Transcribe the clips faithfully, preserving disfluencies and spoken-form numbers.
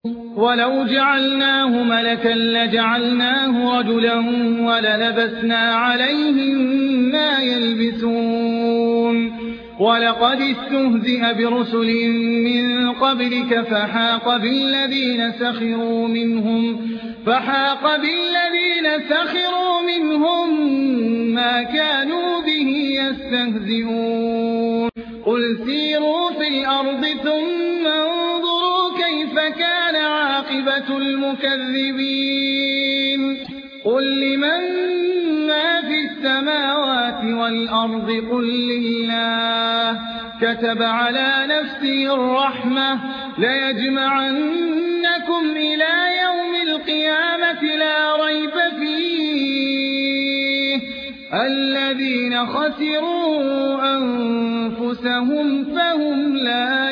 ولو جعلناه ملكا لجعلناه رجلا وللبسنا عليهم ما يلبسون ولقد استهزئ برسل من قبلك فحاق بالذين سخروا منهم فحاق بالذين سخروا منهم ما كانوا به يستهزئون قل سيروا في الأرض ثم انظروا كيف كان عاقبة المكذبين قل لمن ما في السماوات والأرض قل لله كتب على نفسه الرحمة ليجمعنكم إلى يوم القيامة لا ريب فيه الذين خسروا أنفسهم فهم لا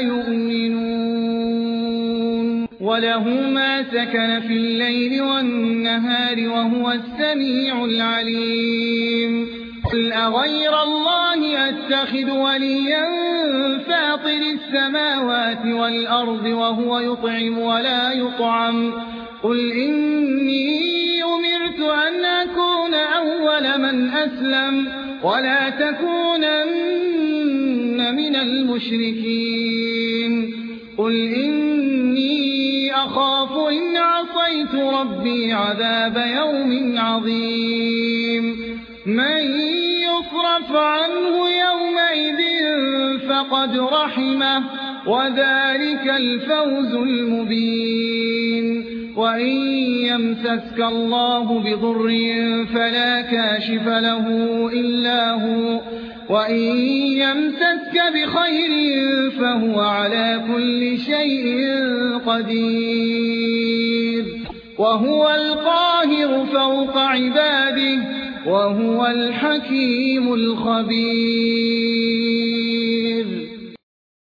يؤمنون وله ما سكن في الليل والنهار وهو السميع العليم قل أغير الله أتخذ وليا فاطر السماوات والأرض وهو يطعم ولا يطعم قل إني أمرت أن أكون أول من أسلم ولا تكونن من المشركين قل إني أخاف إن عصيت ربي عذاب يوم عظيم من يصرف عنه يومئذ فقد رحمه وذلك الفوز المبين وإن يمسسك الله بضر فلا كاشف له إلا هو وإن يمسسك بخير فهو على كل شيء قدير وهو القاهر فوق عباده وهو الحكيم الخبير